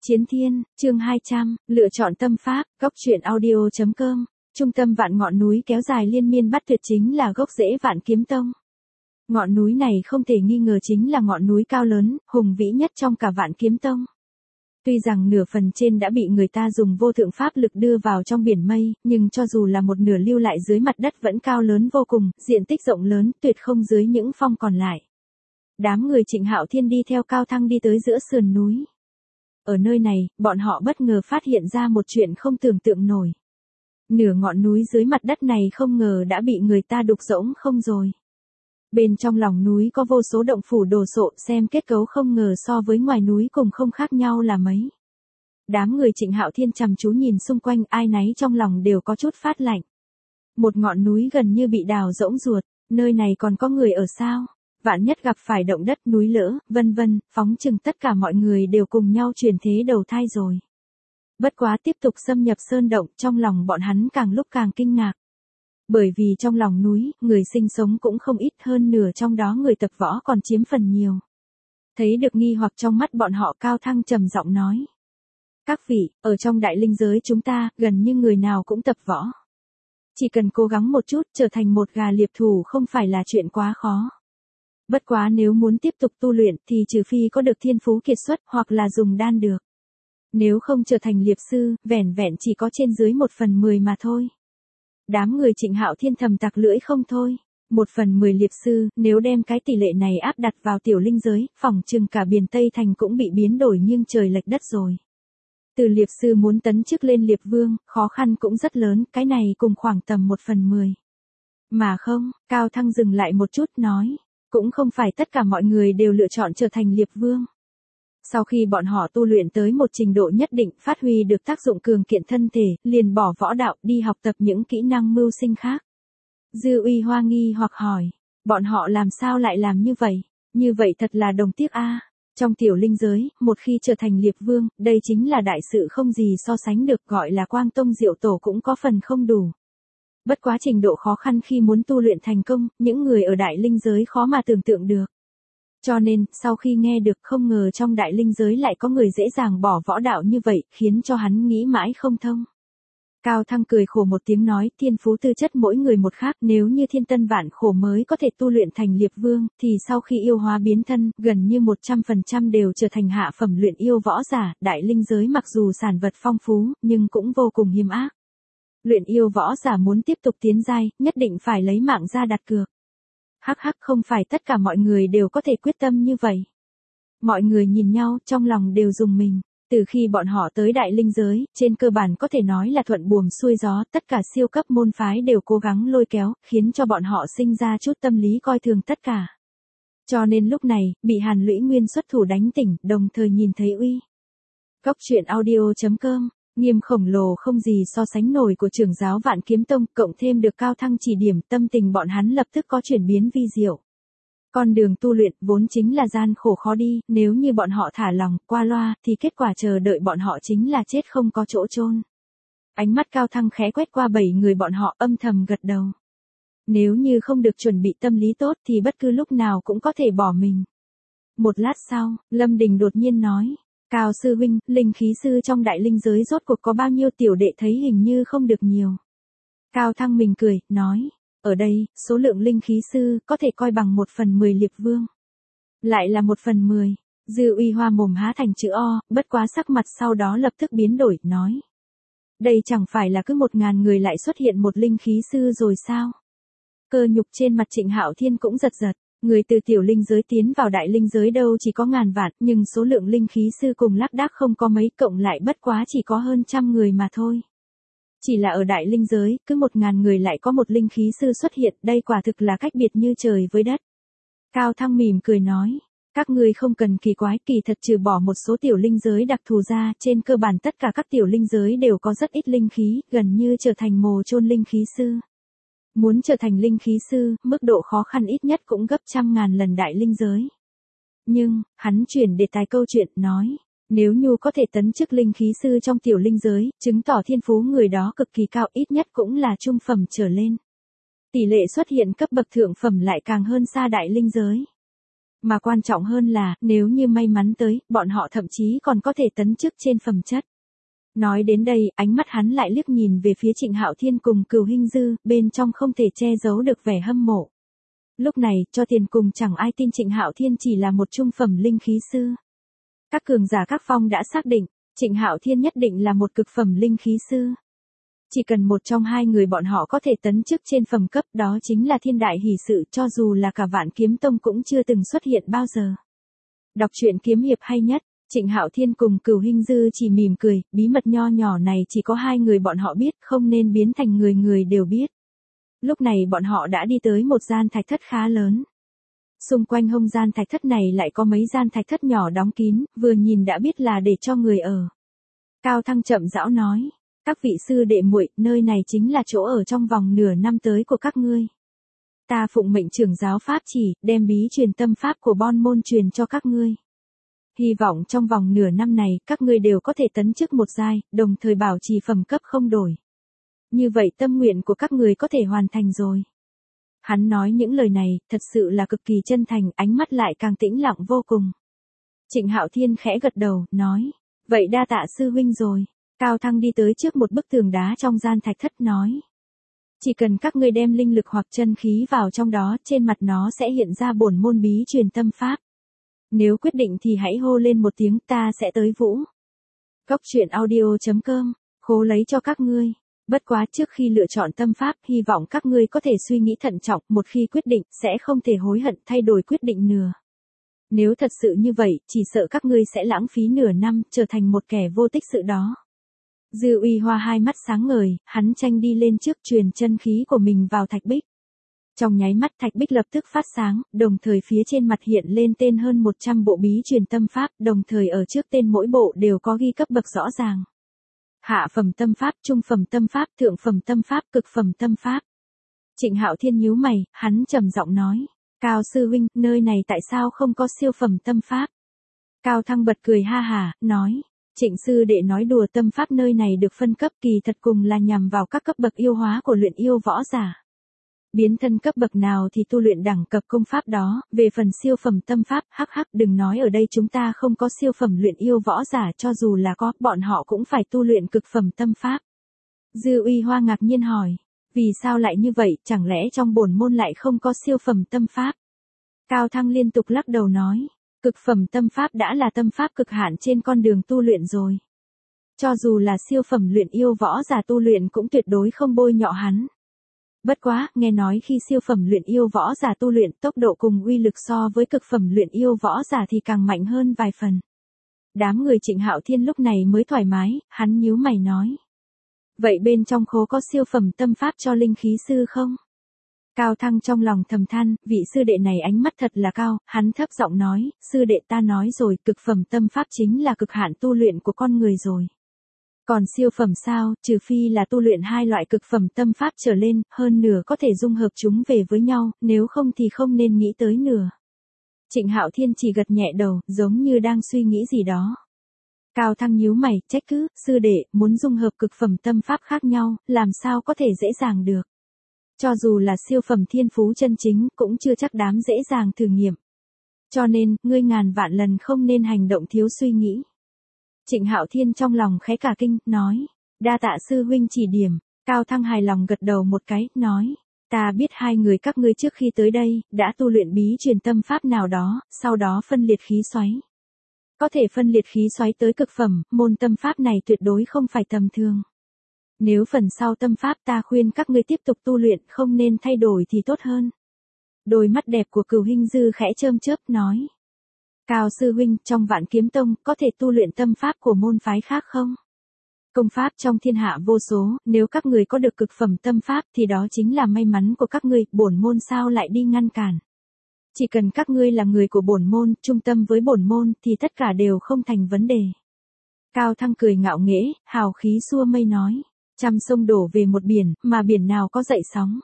Chiến Thiên, chương 200, lựa chọn tâm pháp, góc truyện audio.com. Trung tâm vạn ngọn núi kéo dài liên miên bắt tuyệt chính là gốc rễ Vạn Kiếm Tông. Ngọn núi này không thể nghi ngờ chính là ngọn núi cao lớn, hùng vĩ nhất trong cả Vạn Kiếm Tông. Tuy rằng nửa phần trên đã bị người ta dùng vô thượng pháp lực đưa vào trong biển mây, nhưng cho dù là một nửa lưu lại dưới mặt đất vẫn cao lớn vô cùng, diện tích rộng lớn, tuyệt không dưới những phong còn lại. Đám người Trịnh Hạo Thiên đi theo Cao Thăng đi tới giữa sườn núi. Ở nơi này, bọn họ bất ngờ phát hiện ra một chuyện không tưởng tượng nổi. Nửa ngọn núi dưới mặt đất này không ngờ đã bị người ta đục rỗng không rồi. Bên trong lòng núi có vô số động phủ đồ sộ, xem kết cấu không ngờ so với ngoài núi cùng không khác nhau là mấy. Đám người Trịnh Hạo Thiên chăm chú nhìn xung quanh, ai nấy trong lòng đều có chút phát lạnh. Một ngọn núi gần như bị đào rỗng ruột, nơi này còn có người ở sao? Vạn nhất gặp phải động đất, núi lở, vân vân, phóng chừng tất cả mọi người đều cùng nhau chuyển thế đầu thai rồi. Bất quá tiếp tục xâm nhập sơn động, trong lòng bọn hắn càng lúc càng kinh ngạc. Bởi vì trong lòng núi, người sinh sống cũng không ít, hơn nửa trong đó người tập võ còn chiếm phần nhiều. Thấy được nghi hoặc trong mắt bọn họ, Cao Thăng trầm giọng nói. Các vị, ở trong đại linh giới chúng ta, gần như người nào cũng tập võ. Chỉ cần cố gắng một chút, trở thành một gà liệp thủ không phải là chuyện quá khó. Bất quá nếu muốn tiếp tục tu luyện thì trừ phi có được thiên phú kiệt xuất hoặc là dùng đan được. Nếu không trở thành liệp sư, vẻn vẹn chỉ có trên dưới 1/10 mà thôi. Đám người Trịnh Hạo Thiên thầm tặc lưỡi không thôi. 1/10 liệp sư, nếu đem cái tỷ lệ này áp đặt vào tiểu linh giới, phỏng chừng cả biển Tây Thành cũng bị biến đổi nghiêng trời lệch đất rồi. Từ liệp sư muốn tấn chức lên liệp vương, khó khăn cũng rất lớn, cái này cùng khoảng tầm 1/10. Mà không, Cao Thăng dừng lại một chút nói. Cũng không phải tất cả mọi người đều lựa chọn trở thành liệp vương. Sau khi bọn họ tu luyện tới một trình độ nhất định, phát huy được tác dụng cường kiện thân thể, liền bỏ võ đạo đi học tập những kỹ năng mưu sinh khác. Dư Uy Hoa nghi hoặc hỏi, bọn họ làm sao lại làm như vậy? Như vậy thật là đồng tiếc a. Trong tiểu linh giới, một khi trở thành liệp vương, đây chính là đại sự không gì so sánh được, gọi là Quang Tông Diệu Tổ cũng có phần không đủ. Bất quá trình độ khó khăn khi muốn tu luyện thành công, những người ở đại linh giới khó mà tưởng tượng được. Cho nên, sau khi nghe được không ngờ trong đại linh giới lại có người dễ dàng bỏ võ đạo như vậy, khiến cho hắn nghĩ mãi không thông. Cao Thăng cười khổ một tiếng nói, thiên phú tư chất mỗi người một khác, nếu như thiên tân vạn khổ mới có thể tu luyện thành liệp vương, thì sau khi yêu hóa biến thân, gần như 100% đều trở thành hạ phẩm luyện yêu võ giả, đại linh giới mặc dù sản vật phong phú, nhưng cũng vô cùng hiểm ác. Luyện yêu võ giả muốn tiếp tục tiến giai, nhất định phải lấy mạng ra đặt cược. Hắc hắc, không phải tất cả mọi người đều có thể quyết tâm như vậy. Mọi người nhìn nhau, trong lòng đều rùng mình. Từ khi bọn họ tới đại linh giới, trên cơ bản có thể nói là thuận buồm xuôi gió, tất cả siêu cấp môn phái đều cố gắng lôi kéo, khiến cho bọn họ sinh ra chút tâm lý coi thường tất cả. Cho nên lúc này, bị Hàn Lũy Nguyên xuất thủ đánh tỉnh, đồng thời nhìn thấy uy. Góc truyện audio.com. Nghiêm khổng lồ không gì so sánh nổi của trưởng giáo Vạn Kiếm Tông, cộng thêm được Cao Thăng chỉ điểm, tâm tình bọn hắn lập tức có chuyển biến vi diệu. Con đường tu luyện vốn chính là gian khổ khó đi, nếu như bọn họ thả lòng, qua loa, thì kết quả chờ đợi bọn họ chính là chết không có chỗ chôn. Ánh mắt Cao Thăng khẽ quét qua 7 người bọn họ, âm thầm gật đầu. Nếu như không được chuẩn bị tâm lý tốt thì bất cứ lúc nào cũng có thể bỏ mình. Một lát sau, Lâm Đình đột nhiên nói. Cao sư huynh, linh khí sư trong đại linh giới rốt cuộc có bao nhiêu, tiểu đệ thấy hình như không được nhiều. Cao Thăng mình cười, nói, ở đây, số lượng linh khí sư có thể coi bằng 1/10 liệp vương. Lại là 1/10, Dư Uy Hoa mồm há thành chữ O, bất quá sắc mặt sau đó lập tức biến đổi, nói. Đây chẳng phải là cứ 1000 người lại xuất hiện một linh khí sư rồi sao? Cơ nhục trên mặt Trịnh Hạo Thiên cũng giật giật. Người từ tiểu linh giới tiến vào đại linh giới đâu chỉ có ngàn vạn, nhưng số lượng linh khí sư cùng lác đác không có mấy, cộng lại bất quá chỉ có hơn 100 người mà thôi. Chỉ là ở đại linh giới, cứ 1000 người lại có một linh khí sư xuất hiện, đây quả thực là cách biệt như trời với đất. Cao Thăng mỉm cười nói, các ngươi không cần kỳ quái, kỳ thật trừ bỏ một số tiểu linh giới đặc thù ra, trên cơ bản tất cả các tiểu linh giới đều có rất ít linh khí, gần như trở thành mồ chôn linh khí sư. Muốn trở thành linh khí sư, mức độ khó khăn ít nhất cũng gấp 100.000 lần đại linh giới. Nhưng, hắn chuyển đề tài câu chuyện, nói, nếu như có thể tấn chức linh khí sư trong tiểu linh giới, chứng tỏ thiên phú người đó cực kỳ cao, ít nhất cũng là trung phẩm trở lên. Tỷ lệ xuất hiện cấp bậc thượng phẩm lại càng hơn xa đại linh giới. Mà quan trọng hơn là, nếu như may mắn tới, bọn họ thậm chí còn có thể tấn chức trên phẩm chất. Nói đến đây, ánh mắt hắn lại liếc nhìn về phía Trịnh Hạo Thiên cùng Cửu Hinh Dư, bên trong không thể che giấu được vẻ hâm mộ. Lúc này, cho tiền cùng chẳng ai tin Trịnh Hạo Thiên chỉ là một trung phẩm linh khí sư. Các cường giả các phong đã xác định, Trịnh Hạo Thiên nhất định là một cực phẩm linh khí sư. Chỉ cần một trong hai người bọn họ có thể tấn chức trên phẩm cấp, đó chính là thiên đại hỷ sự, cho dù là cả Vạn Kiếm Tông cũng chưa từng xuất hiện bao giờ. Đọc truyện kiếm hiệp hay nhất, Trịnh Hạo Thiên cùng Cửu Hinh Dư chỉ mỉm cười, bí mật nho nhỏ này chỉ có hai người bọn họ biết, không nên biến thành người người đều biết. Lúc này bọn họ đã đi tới một gian thạch thất khá lớn. Xung quanh hông gian thạch thất này lại có mấy gian thạch thất nhỏ đóng kín, vừa nhìn đã biết là để cho người ở. Cao Thăng chậm rãi nói, các vị sư đệ muội, nơi này chính là chỗ ở trong vòng nửa năm tới của các ngươi. Ta phụng mệnh trưởng giáo pháp chỉ, đem bí truyền tâm pháp của Bon môn truyền cho các ngươi. Hy vọng trong vòng nửa năm này, các ngươi đều có thể tấn chức một giai, đồng thời bảo trì phẩm cấp không đổi. Như vậy tâm nguyện của các người có thể hoàn thành rồi. Hắn nói những lời này, thật sự là cực kỳ chân thành, ánh mắt lại càng tĩnh lặng vô cùng. Trịnh Hạo Thiên khẽ gật đầu, nói, vậy đa tạ sư huynh rồi. Cao Thăng đi tới trước một bức tường đá trong gian thạch thất nói. Chỉ cần các ngươi đem linh lực hoặc chân khí vào trong đó, trên mặt nó sẽ hiện ra bổn môn bí truyền tâm pháp. Nếu quyết định thì hãy hô lên một tiếng, ta sẽ tới vũ. Góc truyện audio.com, khố lấy cho các ngươi. Bất quá trước khi lựa chọn tâm pháp, hy vọng các ngươi có thể suy nghĩ thận trọng, một khi quyết định, sẽ không thể hối hận thay đổi quyết định nửa. Nếu thật sự như vậy, chỉ sợ các ngươi sẽ lãng phí nửa năm, trở thành một kẻ vô tích sự đó. Dư Uy Hoa hai mắt sáng ngời, hắn tranh đi lên trước truyền chân khí của mình vào thạch bích. Trong nháy mắt thạch bích lập tức phát sáng, đồng thời phía trên mặt hiện lên tên hơn 100 bộ bí truyền tâm pháp, đồng thời ở trước tên mỗi bộ đều có ghi cấp bậc rõ ràng. Hạ phẩm tâm pháp, trung phẩm tâm pháp, thượng phẩm tâm pháp, cực phẩm tâm pháp. Trịnh Hạo Thiên nhíu mày, hắn trầm giọng nói, Cao sư huynh, nơi này tại sao không có siêu phẩm tâm pháp? Cao Thăng bật cười ha hà, nói, Trịnh sư đệ nói đùa, tâm pháp nơi này được phân cấp kỳ thật cùng là nhằm vào các cấp bậc yêu hóa của luyện yêu võ giả. Biến thân cấp bậc nào thì tu luyện đẳng cấp công pháp đó, về phần siêu phẩm tâm pháp, đừng nói ở đây chúng ta không có siêu phẩm luyện yêu võ giả, cho dù là có, bọn họ cũng phải tu luyện cực phẩm tâm pháp. Dư Uy Hoa ngạc nhiên hỏi, vì sao lại như vậy, chẳng lẽ trong bổn môn lại không có siêu phẩm tâm pháp? Cao Thăng liên tục lắc đầu nói, cực phẩm tâm pháp đã là tâm pháp cực hạn trên con đường tu luyện rồi. Cho dù là siêu phẩm luyện yêu võ giả tu luyện cũng tuyệt đối không bôi nhọ hắn. Bất quá, nghe nói khi siêu phẩm luyện yêu võ giả tu luyện, tốc độ cùng uy lực so với cực phẩm luyện yêu võ giả thì càng mạnh hơn vài phần. Đám người Trịnh Hạo Thiên lúc này mới thoải mái, hắn nhíu mày nói. Vậy bên trong khố có siêu phẩm tâm pháp cho linh khí sư không? Cao Thăng trong lòng thầm than, vị sư đệ này ánh mắt thật là cao, hắn thấp giọng nói, sư đệ ta nói rồi, cực phẩm tâm pháp chính là cực hạn tu luyện của con người rồi. Còn siêu phẩm sao, trừ phi là tu luyện hai loại cực phẩm tâm pháp trở lên, hơn nửa có thể dung hợp chúng về với nhau, nếu không thì không nên nghĩ tới nửa. Trịnh Hạo Thiên chỉ gật nhẹ đầu, giống như đang suy nghĩ gì đó. Cao Thăng nhíu mày, trách cứ, sư đệ, muốn dung hợp cực phẩm tâm pháp khác nhau, làm sao có thể dễ dàng được. Cho dù là siêu phẩm thiên phú chân chính, cũng chưa chắc dễ dàng thử nghiệm. Cho nên, ngươi ngàn vạn lần không nên hành động thiếu suy nghĩ. Trịnh Hạo Thiên trong lòng khẽ cả kinh, nói, đa tạ sư huynh chỉ điểm. Cao Thăng hài lòng gật đầu một cái, nói, ta biết hai người các ngươi trước khi tới đây, đã tu luyện bí truyền tâm pháp nào đó, sau đó phân liệt khí xoáy. Có thể phân liệt khí xoáy tới cực phẩm, môn tâm pháp này tuyệt đối không phải tầm thường. Nếu phần sau tâm pháp ta khuyên các ngươi tiếp tục tu luyện, không nên thay đổi thì tốt hơn. Đôi mắt đẹp của Cửu Hinh Dư khẽ chớm chớp nói. Cao sư huynh, trong Vạn Kiếm Tông, có thể tu luyện tâm pháp của môn phái khác không? Công pháp trong thiên hạ vô số, nếu các người có được cực phẩm tâm pháp thì đó chính là may mắn của các ngươi, bổn môn sao lại đi ngăn cản. Chỉ cần các ngươi là người của bổn môn, trung tâm với bổn môn, thì tất cả đều không thành vấn đề. Cao Thăng cười ngạo nghễ, hào khí xua mây nói. Trăm sông đổ về một biển, mà biển nào có dậy sóng.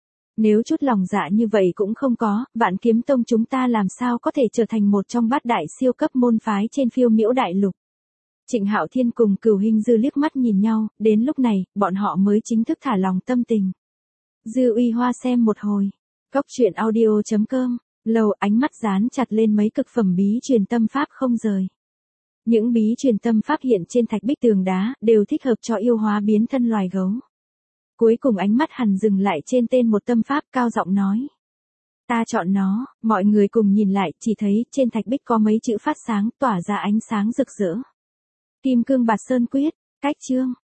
Nếu chút lòng dạ như vậy cũng không có, Vạn Kiếm Tông chúng ta làm sao có thể trở thành một trong bát đại siêu cấp môn phái trên phiêu miễu đại lục. Trịnh Hạo Thiên cùng Cửu Hinh Dư liếc mắt nhìn nhau, đến lúc này, bọn họ mới chính thức thả lòng tâm tình. Dư Uy Hoa xem một hồi. Góc truyện audio.com Lâu ánh mắt dán chặt lên mấy cực phẩm bí truyền tâm pháp không rời. Những bí truyền tâm pháp hiện trên thạch bích tường đá đều thích hợp cho yêu hóa biến thân loài gấu. Cuối cùng ánh mắt hắn dừng lại trên tên một tâm pháp, cao giọng nói. Ta chọn nó. Mọi người cùng nhìn lại, chỉ thấy trên thạch bích có mấy chữ phát sáng tỏa ra ánh sáng rực rỡ. Kim cương bạt sơn quyết, cách chương.